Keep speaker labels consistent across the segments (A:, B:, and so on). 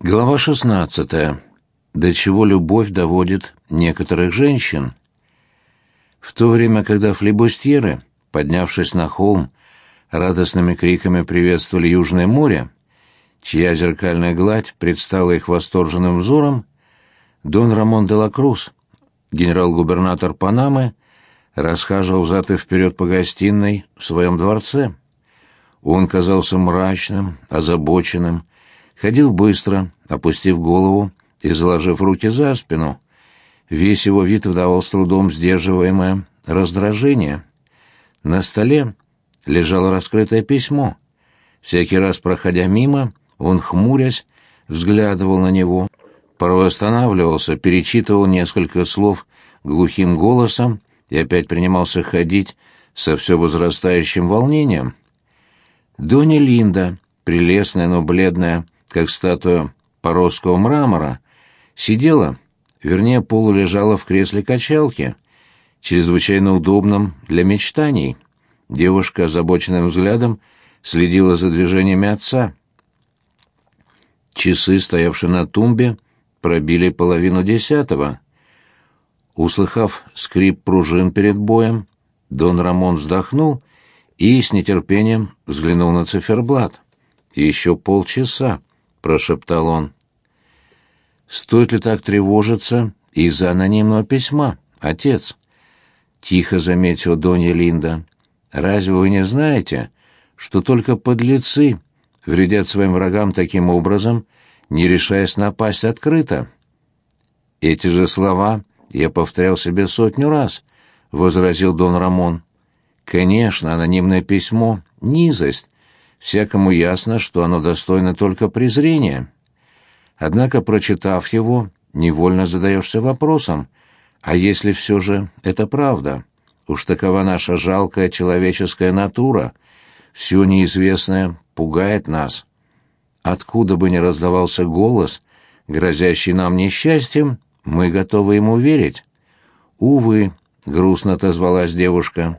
A: Глава 16. До чего любовь доводит некоторых женщин. В то время, когда флибустьеры, поднявшись на холм, радостными криками приветствовали Южное море, чья зеркальная гладь предстала их восторженным взором, Дон Рамон де ла Круз, генерал-губернатор Панамы, расхаживал взад и вперед по гостиной в своем дворце. Он казался мрачным, озабоченным, ходил быстро, опустив голову и заложив руки за спину. Весь его вид выдавал с трудом сдерживаемое раздражение. На столе лежало раскрытое письмо. Всякий раз, проходя мимо, он, хмурясь, взглядывал на него, порой останавливался, перечитывал несколько слов глухим голосом и опять принимался ходить со все возрастающим волнением. Донья Линда, прелестная, но бледная, как статуя поросского мрамора, сидела, вернее, полулежала в кресле качалки, чрезвычайно удобном для мечтаний. Девушка озабоченным взглядом следила за движениями отца. Часы, стоявшие на тумбе, пробили 9:30. Услыхав скрип пружин перед боем, Дон Рамон вздохнул и с нетерпением взглянул на циферблат. «Еще полчаса», — прошептал он. «Стоит ли так тревожиться из-за анонимного письма, отец?» — тихо заметила Донья Линда. «Разве вы не знаете, что только подлецы вредят своим врагам таким образом, не решаясь напасть открыто?» «Эти же слова я повторял себе 100 раз», — возразил Дон Рамон. «Конечно, анонимное письмо — низость. Всякому ясно, что оно достойно только презрения. Однако, прочитав его, невольно задаешься вопросом, а если все же это правда? Уж такова наша жалкая человеческая натура. Все неизвестное пугает нас. Откуда бы ни раздавался голос, грозящий нам несчастьем, мы готовы ему верить». «Увы», — грустно отозвалась девушка.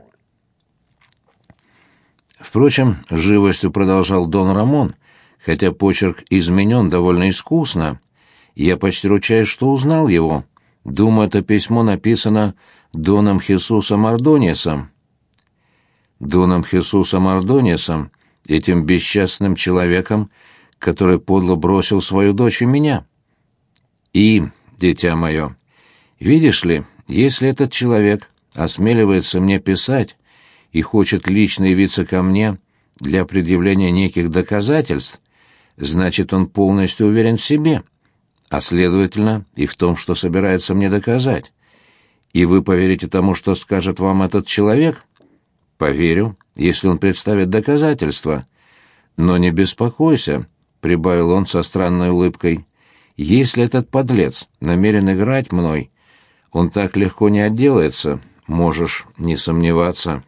A: Впрочем, живостью продолжал Дон Рамон, хотя почерк изменен довольно искусно. Я почти ручаюсь, что узнал его. Думаю, это письмо написано Доном Хесусом Ордоньесом. Доном Хесусом Ордоньесом, этим бесчестным человеком, который подло бросил свою дочь и меня. И, дитя мое, видишь ли, если этот человек осмеливается мне писать и хочет лично явиться ко мне для предъявления неких доказательств, значит, он полностью уверен в себе, а, следовательно, и в том, что собирается мне доказать. И вы поверите тому, что скажет вам этот человек? Поверю, если он представит доказательства. Но не беспокойся, — прибавил он со странной улыбкой, — если этот подлец намерен играть мной, он так легко не отделается, можешь не сомневаться.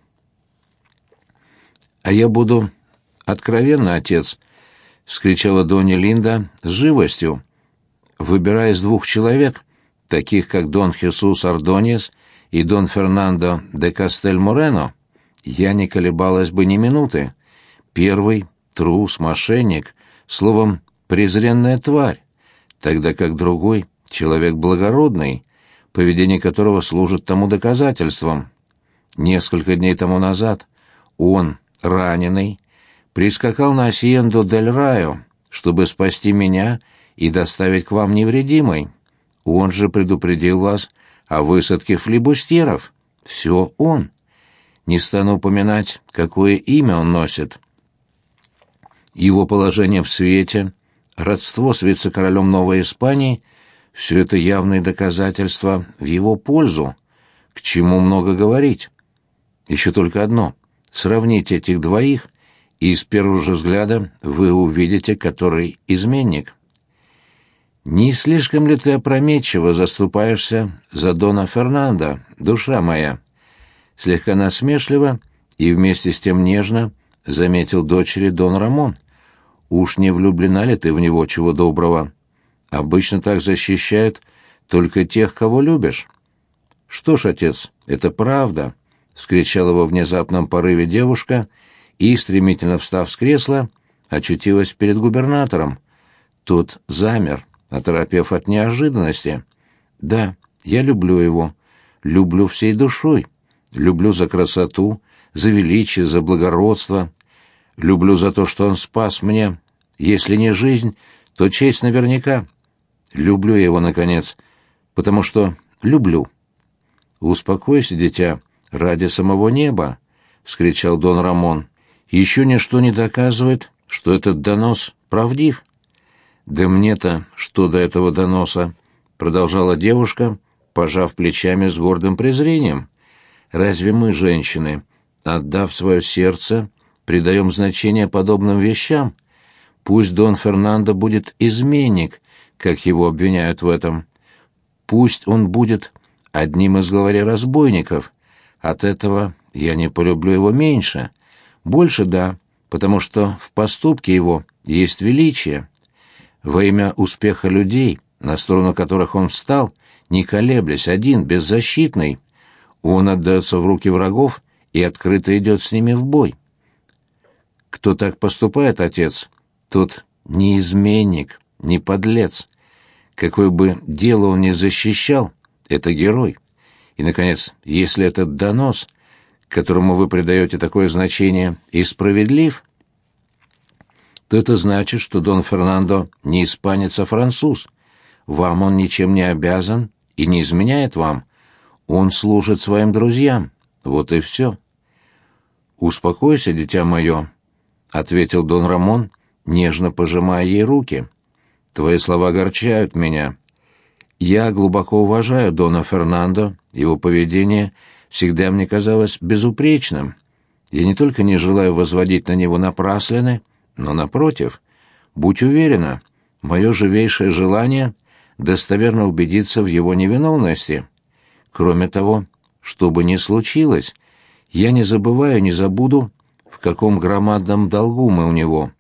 A: «А я буду откровенна, отец», — вскричала Донья Линда с живостью. «Выбирая из 2 человек, таких как Дон Хесус Ордоньес и Дон Фернандо де Кастель-Морено, я не колебалась бы ни минуты. Первый — трус, мошенник, словом, презренная тварь, тогда как другой — человек благородный, поведение которого служит тому доказательством. Несколько дней тому назад он, раненый, прискакал на Асьенду-дель-Райо, чтобы спасти меня и доставить к вам невредимой. Он же предупредил вас о высадке флибустьеров. Все он. Не стану упоминать, какое имя он носит. Его положение в свете, родство с вице-королем Новой Испании — все это явные доказательства в его пользу. К чему много говорить? Еще только одно. Сравните этих двоих, и с первого же взгляда вы увидите, который изменник. Не слишком ли ты опрометчиво заступаешься за Дона Фернандо, душа моя? Слегка насмешливо и вместе с тем нежно заметил дочери Дон Рамон. Уж не влюблена ли ты в него, чего доброго? Обычно так защищают только тех, кого любишь. Что ж, отец, это правда, — вскричала во внезапном порыве девушка и, стремительно встав с кресла, очутилась перед губернатором. Тот замер, оторопев от неожиданности. «Да, я люблю его. Люблю всей душой. Люблю за красоту, за величие, за благородство. Люблю за то, что он спас мне. Если не жизнь, то честь наверняка. Люблю я его, наконец, потому что люблю». «Успокойся, дитя, ради самого неба», — вскричал Дон Рамон. «Еще ничто не доказывает, что этот донос правдив». «Да мне-то что до этого доноса?» — продолжала девушка, пожав плечами с гордым презрением. «Разве мы, женщины, отдав свое сердце, придаем значение подобным вещам? Пусть Дон Фернандо будет изменник, как его обвиняют в этом. Пусть он будет одним из главарей разбойников. От этого я не полюблю его меньше. Больше да, потому что в поступке его есть величие. Во имя успеха людей, на сторону которых он встал, не колеблясь, один, беззащитный, он отдается в руки врагов и открыто идет с ними в бой. Кто так поступает, отец, тот не изменник, не подлец. Какое бы дело он ни защищал, это герой. И, наконец, если этот донос, которому вы придаете такое значение, и справедлив, то это значит, что Дон Фернандо не испанец, а француз. Вам он ничем не обязан и не изменяет вам. Он служит своим друзьям. Вот и все. «Успокойся, дитя мое», — ответил Дон Рамон, нежно пожимая ей руки. «Твои слова огорчают меня. Я глубоко уважаю Дона Фернандо, его поведение всегда мне казалось безупречным. Я не только не желаю возводить на него напраслины, но, напротив, будь уверена, мое живейшее желание — достоверно убедиться в его невиновности. Кроме того, что бы ни случилось, я не забываю, не забуду, в каком громадном долгу мы у него.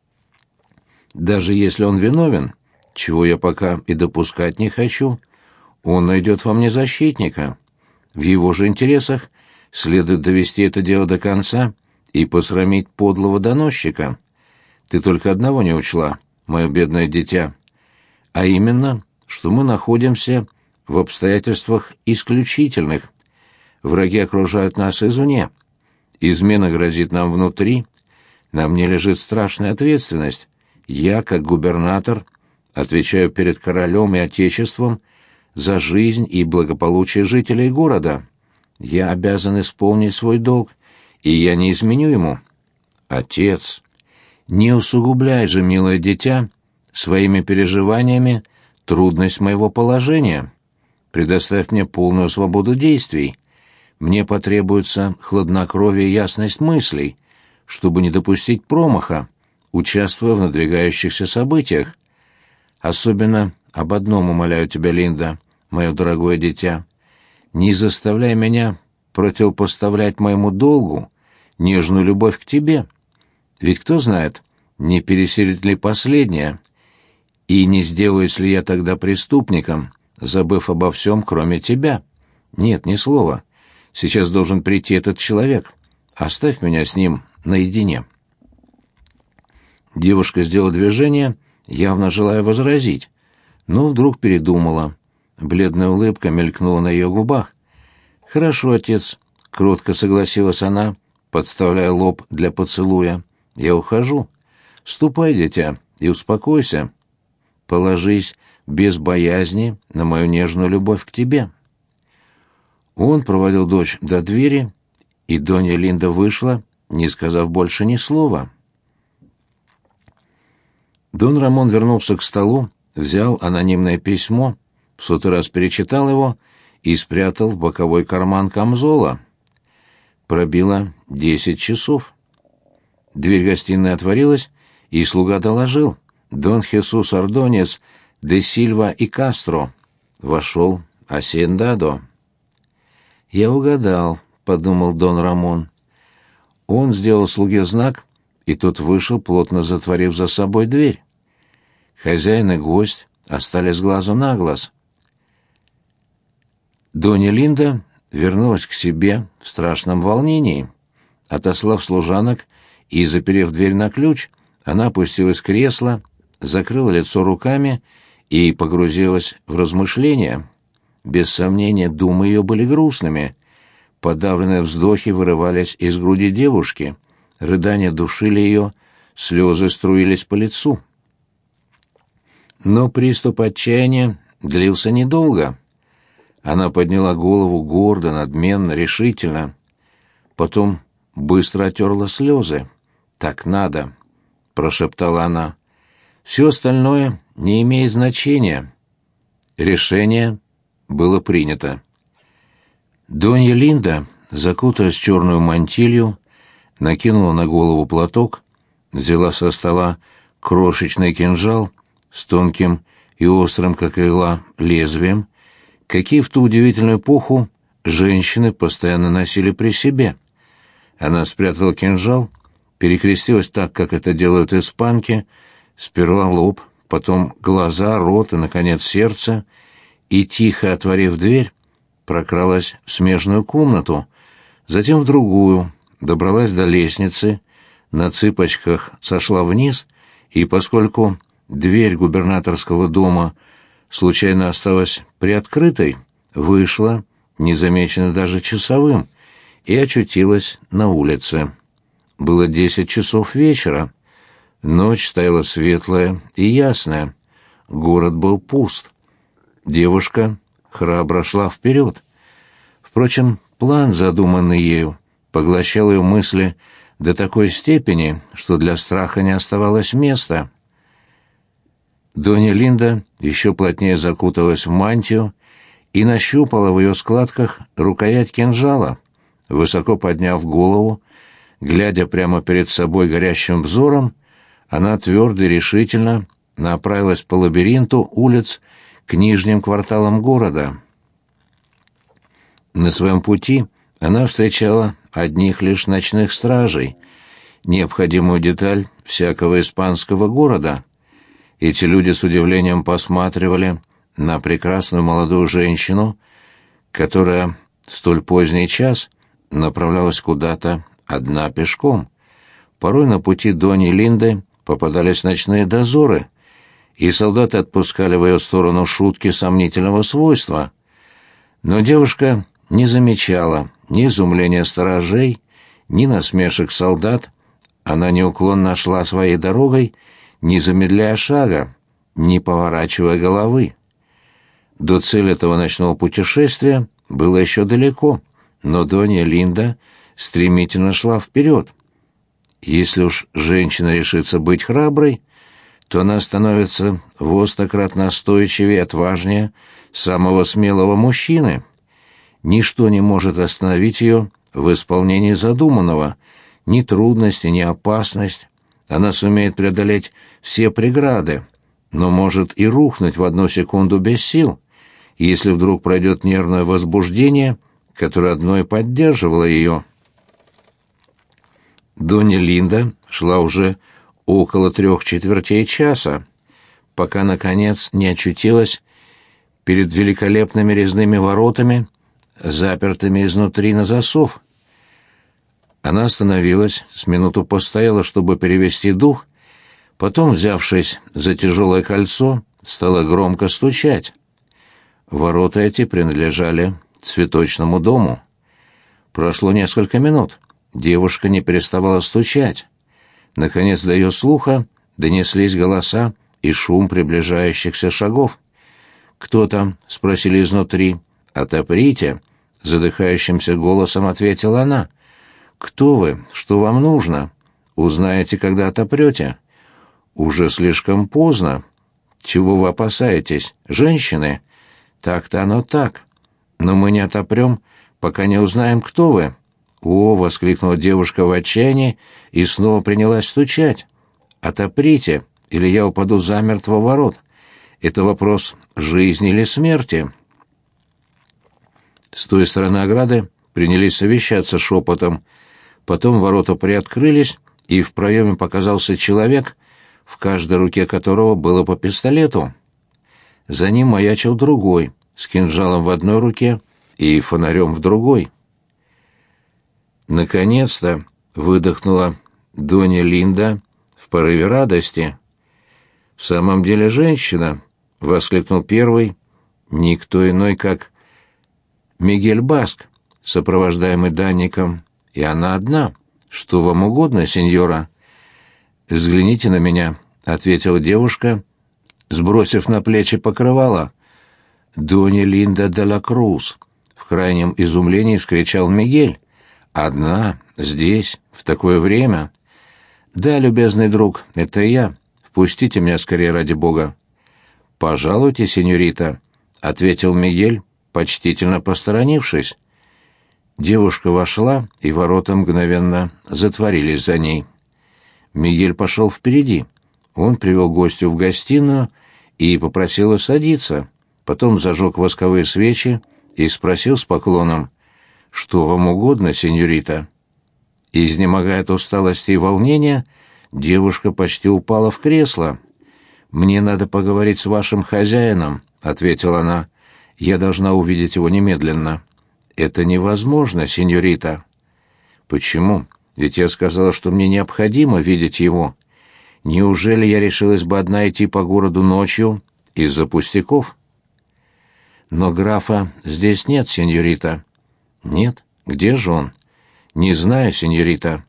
A: Даже если он виновен, чего я пока и допускать не хочу, он найдет во мне защитника. В его же интересах следует довести это дело до конца и посрамить подлого доносчика. Ты только одного не учла, мое бедное дитя, а именно, что мы находимся в обстоятельствах исключительных. Враги окружают нас извне. Измена грозит нам внутри. На мне лежит страшная ответственность. Я, как губернатор, отвечаю перед королем и отечеством за жизнь и благополучие жителей города. Я обязан исполнить свой долг, и я не изменю ему. Отец, не усугубляй же, милое дитя, своими переживаниями трудность моего положения. Предоставь мне полную свободу действий. Мне потребуется хладнокровие и ясность мыслей, чтобы не допустить промаха, участвуя в надвигающихся событиях. Особенно об одном умоляю тебя, Линда, мое дорогое дитя. Не заставляй меня противопоставлять моему долгу нежную любовь к тебе. Ведь кто знает, не пересилит ли последнее, и не сделаюсь ли я тогда преступником, забыв обо всем, кроме тебя. Нет, ни слова. Сейчас должен прийти этот человек. Оставь меня с ним наедине». Девушка сделала движение, явно желая возразить, но вдруг передумала. Бледная улыбка мелькнула на ее губах. «Хорошо, отец», — кротко согласилась она, подставляя лоб для поцелуя. «Я ухожу. Ступай, дитя, и успокойся. Положись без боязни на мою нежную любовь к тебе». Он проводил дочь до двери, и Донья Линда вышла, не сказав больше ни слова. Дон Рамон вернулся к столу, взял анонимное письмо, в сотый раз перечитал его и спрятал в боковой карман камзола. Пробило 10 часов. Дверь гостиной отворилась, и слуга доложил: «Дон Хесус Ордоньес де Сильва и Кастро». Вошел Асендадо. «Я угадал», — подумал Дон Рамон. Он сделал слуге знак, и тот вышел, плотно затворив за собой дверь. Хозяин и гость остались глазу на глаз. Донья Линда вернулась к себе в страшном волнении. Отослав служанок и заперев дверь на ключ, она опустилась в кресло, закрыла лицо руками и погрузилась в размышления. Без сомнения, думы ее были грустными. Подавленные вздохи вырывались из груди девушки, рыдания душили ее, слезы струились по лицу. Но приступ отчаяния длился недолго. Она подняла голову гордо, надменно, решительно. Потом быстро оттерла слезы. «Так надо», — прошептала она. «Все остальное не имеет значения». Решение было принято. Донья Линда, закутаясь в черную мантилью, накинула на голову платок, взяла со стола крошечный кинжал с тонким и острым, как игла, лезвием, какие в ту удивительную эпоху женщины постоянно носили при себе. Она спрятала кинжал, перекрестилась так, как это делают испанки, сперва лоб, потом глаза, рот и, наконец, сердце, и, тихо отворив дверь, прокралась в смежную комнату, затем в другую, добралась до лестницы, на цыпочках сошла вниз, и, поскольку дверь губернаторского дома случайно осталась приоткрытой, вышла, незамеченная даже часовым, и очутилась на улице. Было 10 часов вечера. Ночь стояла светлая и ясная. Город был пуст. Девушка храбро шла вперед. Впрочем, план, задуманный ею, поглощал ее мысли до такой степени, что для страха не оставалось места. Донья Линда еще плотнее закуталась в мантию и нащупала в ее складках рукоять кинжала. Высоко подняв голову, глядя прямо перед собой горящим взором, она твердо и решительно направилась по лабиринту улиц к нижним кварталам города. На своем пути она встречала одних лишь ночных стражей, необходимую деталь всякого испанского города. Эти люди с удивлением посматривали на прекрасную молодую женщину, которая в столь поздний час направлялась куда-то одна пешком. Порой на пути Доньи Линды попадались ночные дозоры, и солдаты отпускали в ее сторону шутки сомнительного свойства. Но девушка не замечала ни изумления сторожей, ни насмешек солдат. Она неуклонно шла своей дорогой, не замедляя шага, не поворачивая головы. До цели этого ночного путешествия было еще далеко, но Донья Линда стремительно шла вперед. Если уж женщина решится быть храброй, то она становится во 100 крат настойчивее и отважнее самого смелого мужчины. Ничто не может остановить ее в исполнении задуманного, ни трудности, ни опасность. Она сумеет преодолеть все преграды, но может и рухнуть в одну секунду без сил, если вдруг пройдет нервное возбуждение, которое одно и поддерживало ее. Донья Линда шла уже около 3/4 часа, пока, наконец, не очутилась перед великолепными резными воротами, запертыми изнутри на засов. Она остановилась, с минуту постояла, чтобы перевести дух, потом, взявшись за тяжелое кольцо, стала громко стучать. Ворота эти принадлежали цветочному дому. Прошло несколько минут. Девушка не переставала стучать. Наконец до ее слуха донеслись голоса и шум приближающихся шагов. «Кто там?» — спросили изнутри. «Отоприте!» — задыхающимся голосом ответила она. «Кто вы? Что вам нужно? Узнаете, когда отопрете?» «Уже слишком поздно. Чего вы опасаетесь? Женщины?» «Так-то оно так. Но мы не отопрем, пока не узнаем, кто вы». «О!» — воскликнула девушка в отчаянии и снова принялась стучать. «Отоприте, или я упаду замертво в ворот. Это вопрос жизни или смерти». С той стороны ограды принялись совещаться шепотом. Потом ворота приоткрылись, и в проеме показался человек, в каждой руке которого было по пистолету. За ним маячил другой, с кинжалом в одной руке и фонарем в другой. «Наконец-то!» — выдохнула Донья Линда в порыве радости. «В самом деле женщина!» — воскликнул первый, никто иной, как Мигель Баск, сопровождаемый данником, и она одна. Что вам угодно, сеньора?» «Взгляните на меня», — ответила девушка, сбросив на плечи покрывало. «Донья Линда де ла Круз!» — в крайнем изумлении вскричал Мигель. «Одна? Здесь? В такое время?» «Да, любезный друг, это я. Впустите меня скорее, ради бога». «Пожалуйте, сеньорита», — ответил Мигель, почтительно посторонившись. Девушка вошла, и ворота мгновенно затворились за ней. Мигель пошел впереди. Он привел гостю в гостиную и попросил ее садиться, потом зажег восковые свечи и спросил с поклоном: «Что вам угодно, сеньорита?» Изнемогая от усталости и волнения, девушка почти упала в кресло. «Мне надо поговорить с вашим хозяином», — ответила она. «Я должна увидеть его немедленно». «Это невозможно, сеньорита». «Почему? Ведь я сказала, что мне необходимо видеть его. Неужели я решилась бы одна идти по городу ночью из-за пустяков?» «Но графа здесь нет, сеньорита». «Нет? Где же он?» «Не знаю, сеньорита».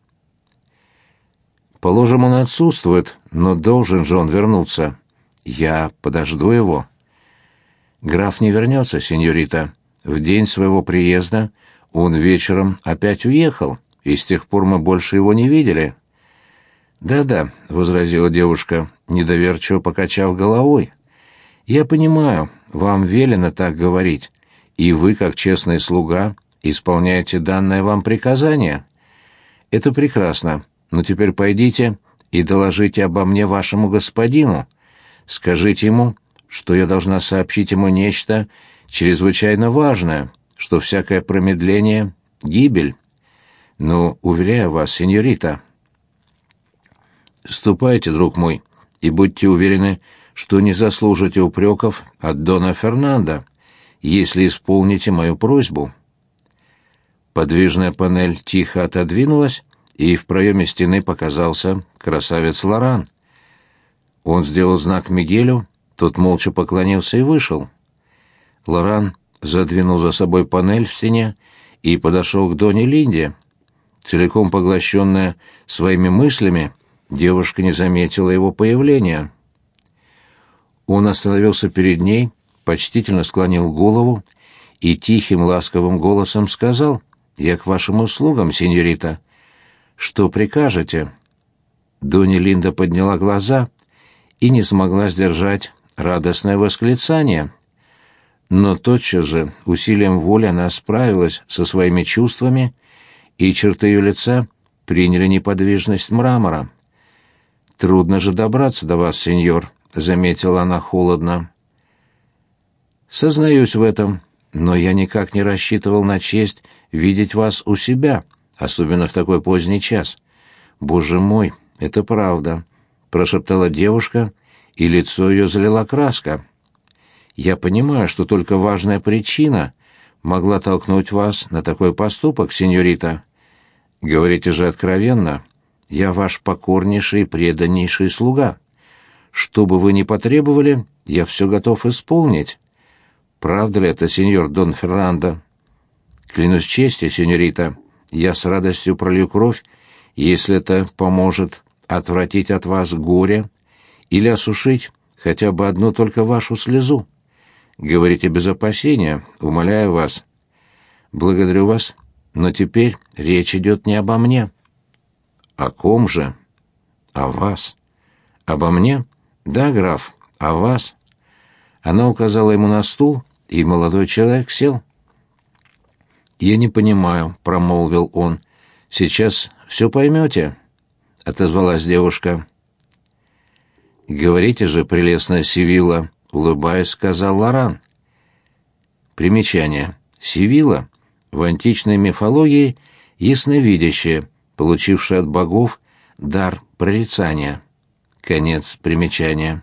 A: «Положим, он отсутствует, но должен же он вернуться. Я подожду его». «Граф не вернется, сеньорита. В день своего приезда он вечером опять уехал, и с тех пор мы больше его не видели». «Да-да», — возразила девушка, недоверчиво покачав головой. «Я понимаю, вам велено так говорить, и вы, как честный слуга, исполняете данное вам приказание. Это прекрасно, но теперь пойдите и доложите обо мне вашему господину. Скажите ему, что я должна сообщить ему нечто чрезвычайно важное, что всякое промедление — гибель. Но, уверяю вас, сеньорита...» «Ступайте, друг мой, и будьте уверены, что не заслужите упреков от дона Фернандо, если исполните мою просьбу». Подвижная панель тихо отодвинулась, и в проеме стены показался красавец Лоран. Он сделал знак Мигелю, тот молча поклонился и вышел. Лоран задвинул за собой панель в стене и подошел к Доне Линде. Целиком поглощенная своими мыслями, девушка не заметила его появления. Он остановился перед ней, почтительно склонил голову и тихим ласковым голосом сказал: «Я к вашим услугам, сеньорита. Что прикажете?» Донья Линда подняла глаза и не смогла сдержать радостное восклицание. Но тотчас же усилием воли она справилась со своими чувствами, и черты ее лица приняли неподвижность мрамора. «Трудно же добраться до вас, сеньор», — заметила она холодно. «Сознаюсь в этом, но я никак не рассчитывал на честь видеть вас у себя, особенно в такой поздний час». «Боже мой, это правда», — прошептала девушка, и лицо ее залила краска. «Я понимаю, что только важная причина могла толкнуть вас на такой поступок, сеньорита. Говорите же откровенно, я ваш покорнейший и преданнейший слуга. Что бы вы ни потребовали, я все готов исполнить. Правда ли это, сеньор Дон Фернандо?» «Клянусь честью, сеньорита, я с радостью пролью кровь, если это поможет отвратить от вас горе или осушить хотя бы одну только вашу слезу. Говорите без опасения, умоляю вас». «Благодарю вас, но теперь речь идет не обо мне». «О ком же?» «О вас». «Обо мне?» «Да, граф, о вас». Она указала ему на стул, и молодой человек сел. «Я не понимаю», — промолвил он. «Сейчас все поймете», — отозвалась девушка. «Говорите же, прелестная Севилла», — улыбаясь, сказал Лоран. Примечание. Севилла в античной мифологии ясновидящая, получившая от богов дар прорицания. Конец примечания.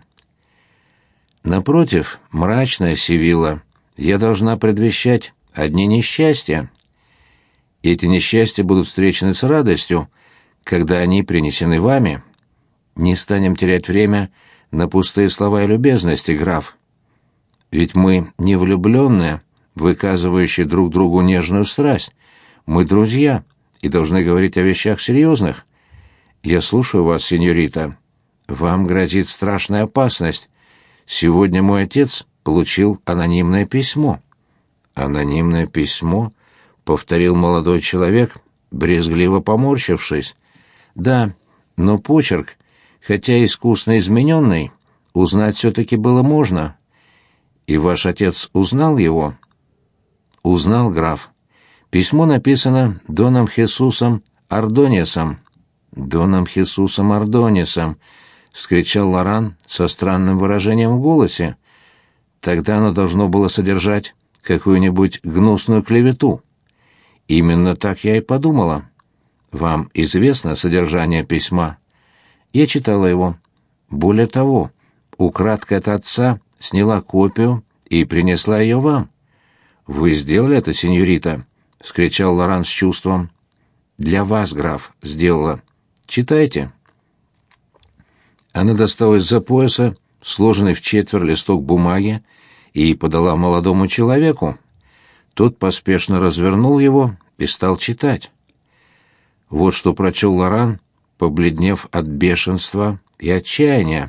A: Напротив, мрачная Севилла, я должна предвещать одни несчастья. Эти несчастья будут встречены с радостью, когда они принесены вами. Не станем терять время на пустые слова и любезности, граф. Ведь мы не влюбленные, выказывающие друг другу нежную страсть. Мы друзья и должны говорить о вещах серьезных. Я слушаю вас, сеньорита. Вам грозит страшная опасность. Сегодня мой отец получил анонимное письмо». «Анонимное письмо?» — повторил молодой человек, брезгливо поморщившись. «Да, но почерк, хотя искусно измененный, узнать все-таки было можно. И ваш отец узнал его?» «Узнал, граф. Письмо написано Доном Хесусом Ордоньесом». «Доном Хесусом Ордоньесом», — вскричал Лоран со странным выражением в голосе. «Тогда оно должно было содержать какую-нибудь гнусную клевету». «Именно так я и подумала. Вам известно содержание письма?» «Я читала его. Более того, украдкой от отца сняла копию и принесла ее вам». «Вы сделали это, сеньорита?» — вскричал Лоран с чувством. «Для вас, граф, сделала. Читайте». Она достала из-за пояса сложенный в четверо листок бумаги и подала молодому человеку. Тот поспешно развернул его и стал читать. Вот что прочел Лоран, побледнев от бешенства и отчаяния.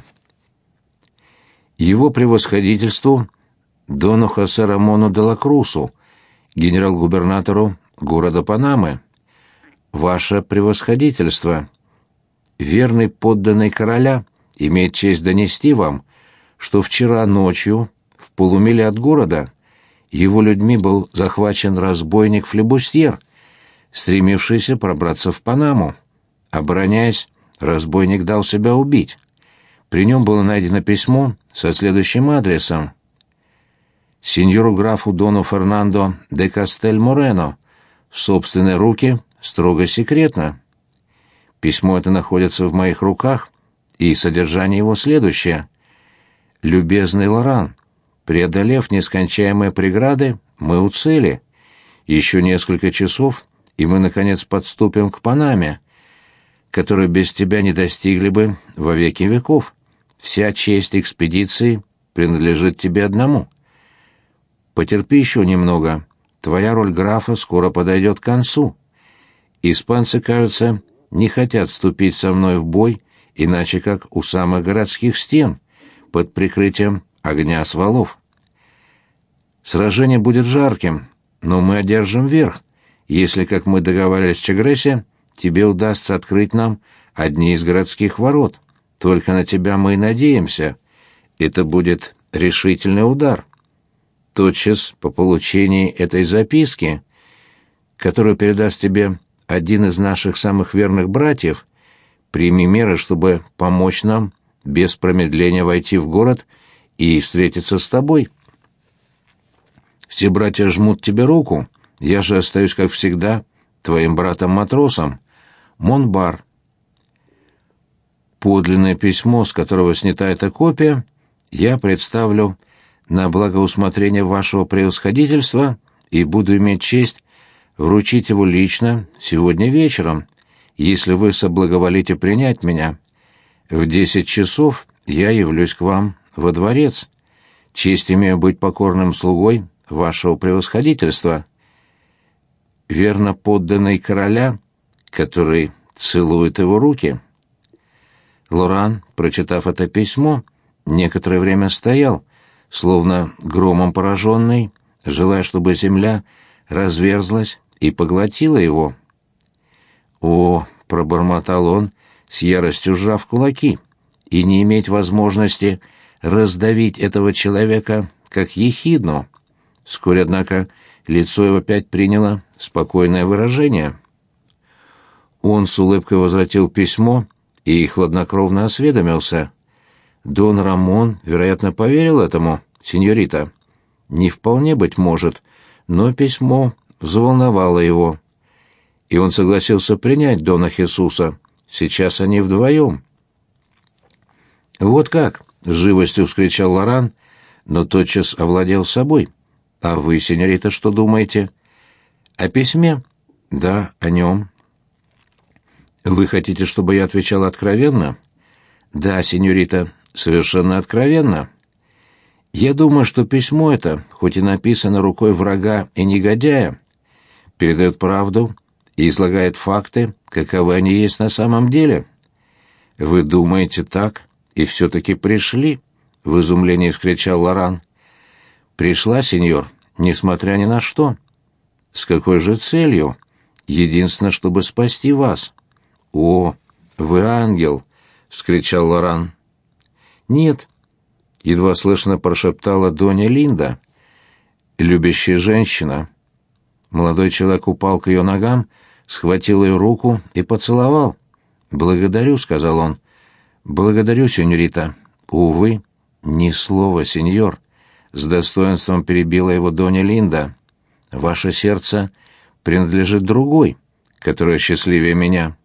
A: «Его превосходительству Дону Хосе Рамону де ла Крусу, генерал-губернатору города Панамы. Ваше превосходительство, верный подданный короля имеет честь донести вам, что вчера ночью в полумиле от города его людьми был захвачен разбойник-флебустьер, стремившийся пробраться в Панаму. Обороняясь, разбойник дал себя убить. При нем было найдено письмо со следующим адресом: сеньору графу Дону Фернандо де Кастель-Морено, в собственные руки, строго секретно. Письмо это находится в моих руках, и содержание его следующее. Любезный Лоран, преодолев нескончаемые преграды, мы у цели. Еще несколько часов, и мы, наконец, подступим к Панаме, которой без тебя не достигли бы во веки веков. Вся честь экспедиции принадлежит тебе одному. Потерпи еще немного. Твоя роль графа скоро подойдет к концу. Испанцы, кажется, не хотят вступить со мной в бой, иначе как у самых городских стен, под прикрытием огня с валов. Сражение будет жарким, но мы одержим верх, если, как мы договаривались в Чагресе, тебе удастся открыть нам одни из городских ворот. Только на тебя мы и надеемся. Это будет решительный удар. Тотчас по получении этой записки, которую передаст тебе один из наших самых верных братьев, прими меры, чтобы помочь нам без промедления войти в город и встретиться с тобой. Все братья жмут тебе руку, я же остаюсь, как всегда, твоим братом-матросом. Монбар. Подлинное письмо, с которого снята эта копия, я представлю на благоусмотрение вашего превосходительства и буду иметь честь вручить его лично сегодня вечером, если вы соблаговолите принять меня. В 10 часов я явлюсь к вам во дворец. Честь имею быть покорным слугой вашего превосходительства. Верно подданный короля, который целует его руки». Лоран, прочитав это письмо, некоторое время стоял, словно громом пораженный, желая, чтобы земля разверзлась и поглотила его. «О!» — пробормотал он, с яростью сжав кулаки, «и не иметь возможности раздавить этого человека, как ехидну». Вскоре, однако, лицо его опять приняло спокойное выражение. Он с улыбкой возвратил письмо и хладнокровно осведомился. «Дон Рамон, вероятно, поверил этому, сеньорита?» «Не вполне, быть может, но письмо взволновало его. И он согласился принять Дона Хесуса. Сейчас они вдвоем». «Вот как!» — с живостью вскричал Лоран, но тотчас овладел собой. «А вы, сеньорита, что думаете?» «О письме?» «Да, о нем». «Вы хотите, чтобы я отвечал откровенно?» «Да, сеньорита, совершенно откровенно. Я думаю, что письмо это, хоть и написано рукой врага и негодяя, передает правду и излагает факты, каковы они есть на самом деле. Вы думаете так и все-таки пришли? В изумлении вскричал Лоран. Пришла, сеньор, несмотря ни на что. С какой же целью? Единственно, чтобы спасти вас. О, вы ангел! Вскричал Лоран. Нет, едва слышно прошептала Донья Линда. Любящая женщина. Молодой человек упал к ее ногам, схватил ее руку и поцеловал. «Благодарю», — сказал он. «Благодарю, сеньорита». «Увы, ни слова, сеньор», — с достоинством перебила его Донья Линда. «Ваше сердце принадлежит другой, которая счастливее меня.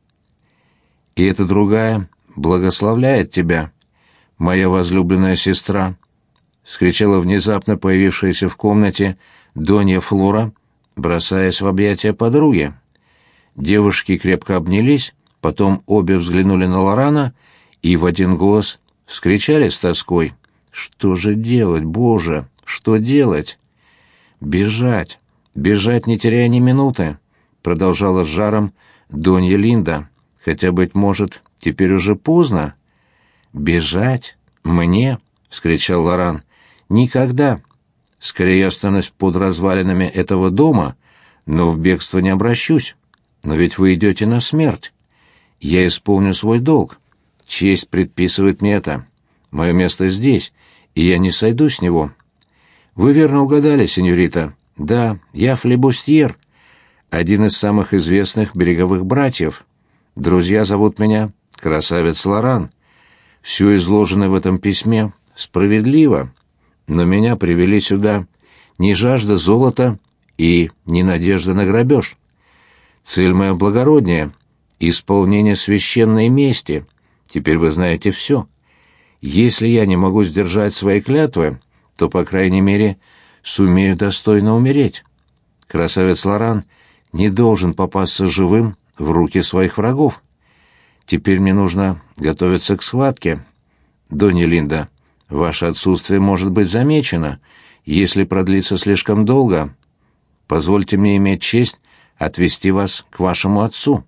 A: И эта другая благословляет тебя, моя возлюбленная сестра», — вскричала внезапно появившаяся в комнате Донья Флора, бросаясь в объятия подруги. Девушки крепко обнялись, потом обе взглянули на Лорана и в один голос вскричали с тоской: «Что же делать, Боже, что делать?» «Бежать, бежать, не теряя ни минуты», — продолжала с жаром Донья Линда, «хотя, быть может, теперь уже поздно». «Бежать? Мне?» — вскричал Лоран. «Никогда. Скорее я останусь под развалинами этого дома, но в бегство не обращусь. Но ведь вы идете на смерть. Я исполню свой долг. Честь предписывает мне это. Мое место здесь, и я не сойду с него. Вы верно угадали, сеньорита. Да, я флебустьер, один из самых известных береговых братьев. Друзья зовут меня красавец Лоран. Все изложено в этом письме справедливо, но меня привели сюда не жажда золота и не надежда на грабеж. Цель моя благороднее — исполнение священной мести. Теперь вы знаете все. Если я не могу сдержать свои клятвы, то, по крайней мере, сумею достойно умереть. Красавец Лоран не должен попасться живым в руки своих врагов. Теперь мне нужно готовиться к схватке. Донья Линда, ваше отсутствие может быть замечено, если продлится слишком долго. Позвольте мне иметь честь отвезти вас к вашему отцу».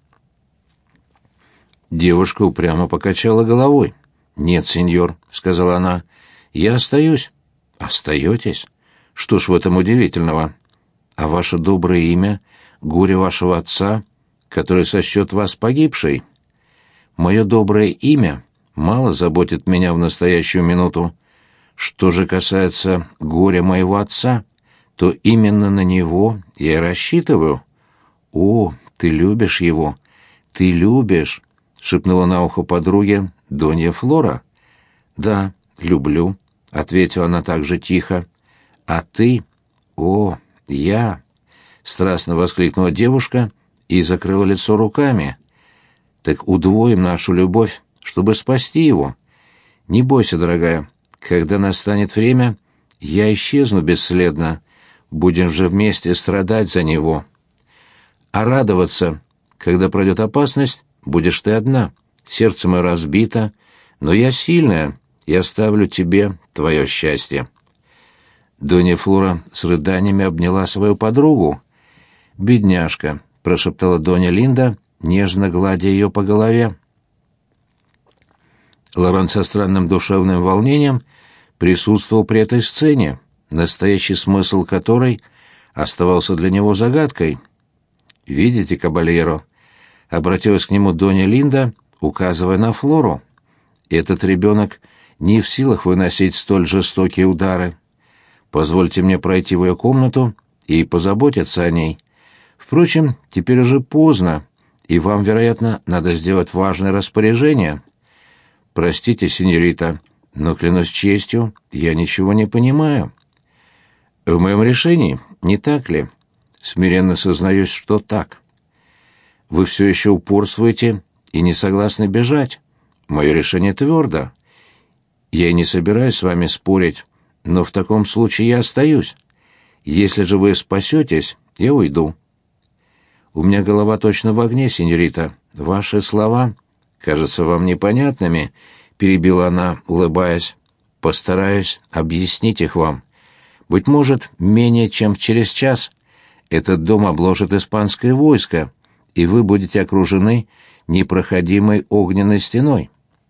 A: Девушка упрямо покачала головой. «Нет, сеньор», — сказала она, — «я остаюсь». «Остаетесь? Что ж в этом удивительного? А ваше доброе имя, горе вашего отца, который сочтет вас погибшей? Мое доброе имя мало заботит меня в настоящую минуту. Что же касается горя моего отца, то именно на него я и рассчитываю». «О, ты любишь его, ты любишь», — шепнула на ухо подруге Донья Флора. «Да, люблю», — ответила она так же тихо. «А ты? О, я!» — страстно воскликнула девушка и закрыла лицо руками. «Так удвоим нашу любовь, чтобы спасти его. Не бойся, дорогая, когда настанет время, я исчезну бесследно, будем же вместе страдать за него. А радоваться, когда пройдет опасность, будешь ты одна. Сердце мое разбито, но я сильная, и оставлю тебе твое счастье». Донья Флора с рыданиями обняла свою подругу. «Бедняжка», — прошептала Донья Линда, нежно гладя ее по голове. Лоран со странным душевным волнением присутствовал при этой сцене, настоящий смысл которой оставался для него загадкой. «Видите, кабальеро?» — обратилась к нему Донья Линда, указывая на Флору. «Этот ребенок не в силах выносить столь жестокие удары. Позвольте мне пройти в ее комнату и позаботиться о ней. Впрочем, теперь уже поздно, и вам, вероятно, надо сделать важное распоряжение. Простите, сеньорита, но, клянусь честью, я ничего не понимаю». «В моем решении, не так ли?» «Смиренно сознаюсь, что так». «Вы все еще упорствуете и не согласны бежать. Мое решение твердо. Я и не собираюсь с вами спорить, но в таком случае я остаюсь. Если же вы спасетесь, я уйду». «У меня голова точно в огне, сеньорита. Ваши слова кажутся вам непонятными», — перебила она, улыбаясь. «Постараюсь объяснить их вам. Быть может, менее чем через час этот дом обложит испанское войско, и вы будете окружены непроходимой огненной стеной.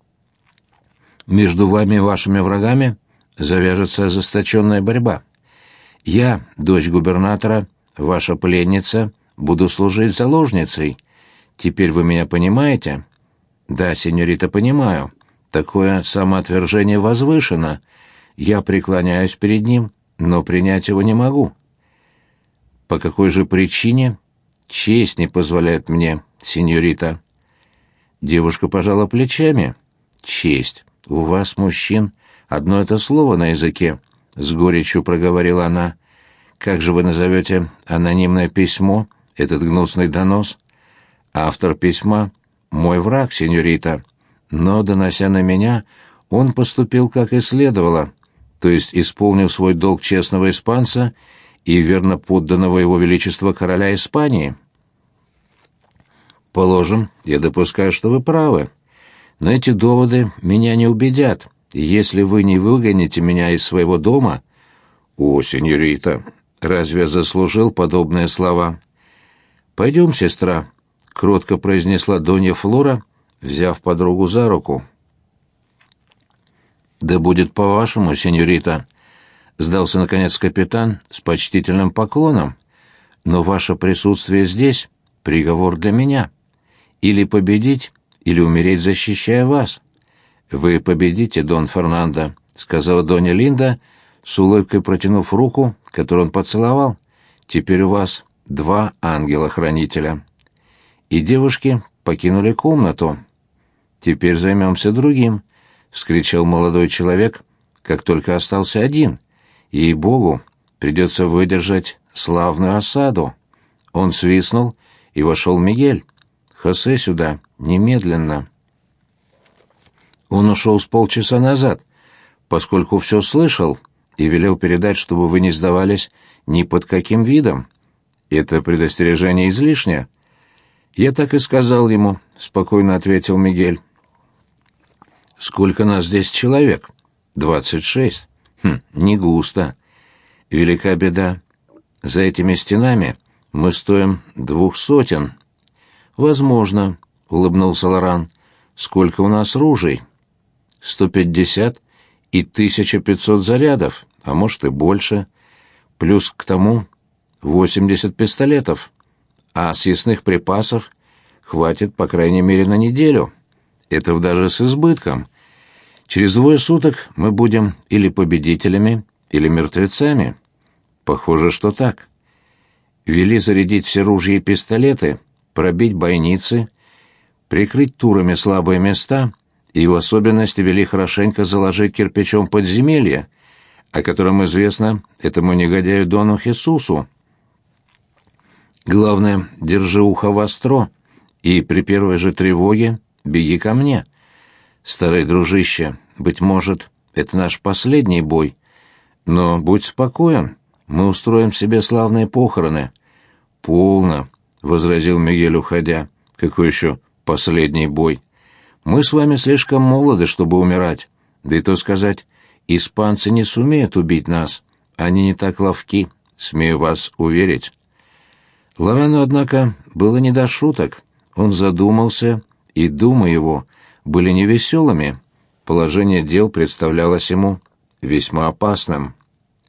A: Между вами и вашими врагами завяжется ожесточенная борьба. Я, дочь губернатора, ваша пленница, буду служить заложницей. Теперь вы меня понимаете?» «Да, сеньорита, понимаю. Такое самоотвержение возвышено. Я преклоняюсь перед ним, но принять его не могу». «По какой же причине?» «Честь не позволяет мне, сеньорита». Девушка пожала плечами. «Честь. У вас, мужчин, одно это слово на языке», — с горечью проговорила она. «Как же вы назовете анонимное письмо, этот гнусный донос?» «Автор письма — мой враг, сеньорита, но, донося на меня, он поступил как и следовало, то есть исполнил свой долг честного испанца и верно подданного его величества короля Испании». «Положим, я допускаю, что вы правы. Но эти доводы меня не убедят. Если вы не выгоните меня из своего дома...» «О, сеньорита, разве я заслужил подобные слова?» «Пойдем, сестра», — кротко произнесла Донья Флора, взяв подругу за руку. «Да будет по-вашему, сеньорита», — сдался, наконец, капитан с почтительным поклоном. «Но ваше присутствие здесь — приговор для меня. Или победить, или умереть, защищая вас». «Вы победите, Дон Фернандо», — сказала Донья Линда, с улыбкой протянув руку, которую он поцеловал. «Теперь у вас 2 ангела-хранителя». И девушки покинули комнату. «Теперь займемся другим», — вскричал молодой человек, как только остался один. «Ей-богу, придется выдержать славную осаду». Он свистнул, и вошел Мигель. «Хосе сюда, немедленно». Он ушел с полчаса назад, поскольку все слышал, и велел передать, чтобы вы не сдавались ни под каким видом. Это предостережение излишнее. «Я так и сказал ему», — спокойно ответил Мигель. «Сколько нас здесь человек?» 26. Не густо. Велика беда. За этими стенами мы стоим 200. Возможно, — улыбнулся Лоран. Сколько у нас ружей? 150 и 1500 зарядов, а может и больше. Плюс к тому 80 пистолетов. А съестных припасов хватит, по крайней мере, на неделю. Это даже с избытком. Через 2 суток мы будем или победителями, или мертвецами. Похоже, что так. Вели зарядить все ружья и пистолеты, пробить бойницы, прикрыть турами слабые места и в особенности вели хорошенько заложить кирпичом подземелье, о котором известно этому негодяю Дону Хесусу. Главное, держи ухо востро, и при первой же тревоге беги ко мне. Старый дружище, быть может, это наш последний бой, но будь спокоен, мы устроим себе славные похороны. Полно, — возразил Мигель, уходя. Какой еще последний бой? Мы с вами слишком молоды, чтобы умирать. Да и то сказать, испанцы не сумеют убить нас. Они не так ловки, смею вас уверить. Лорану, однако, было не до шуток. Он задумался, и думы его были невеселыми. Положение дел представлялось ему весьма опасным.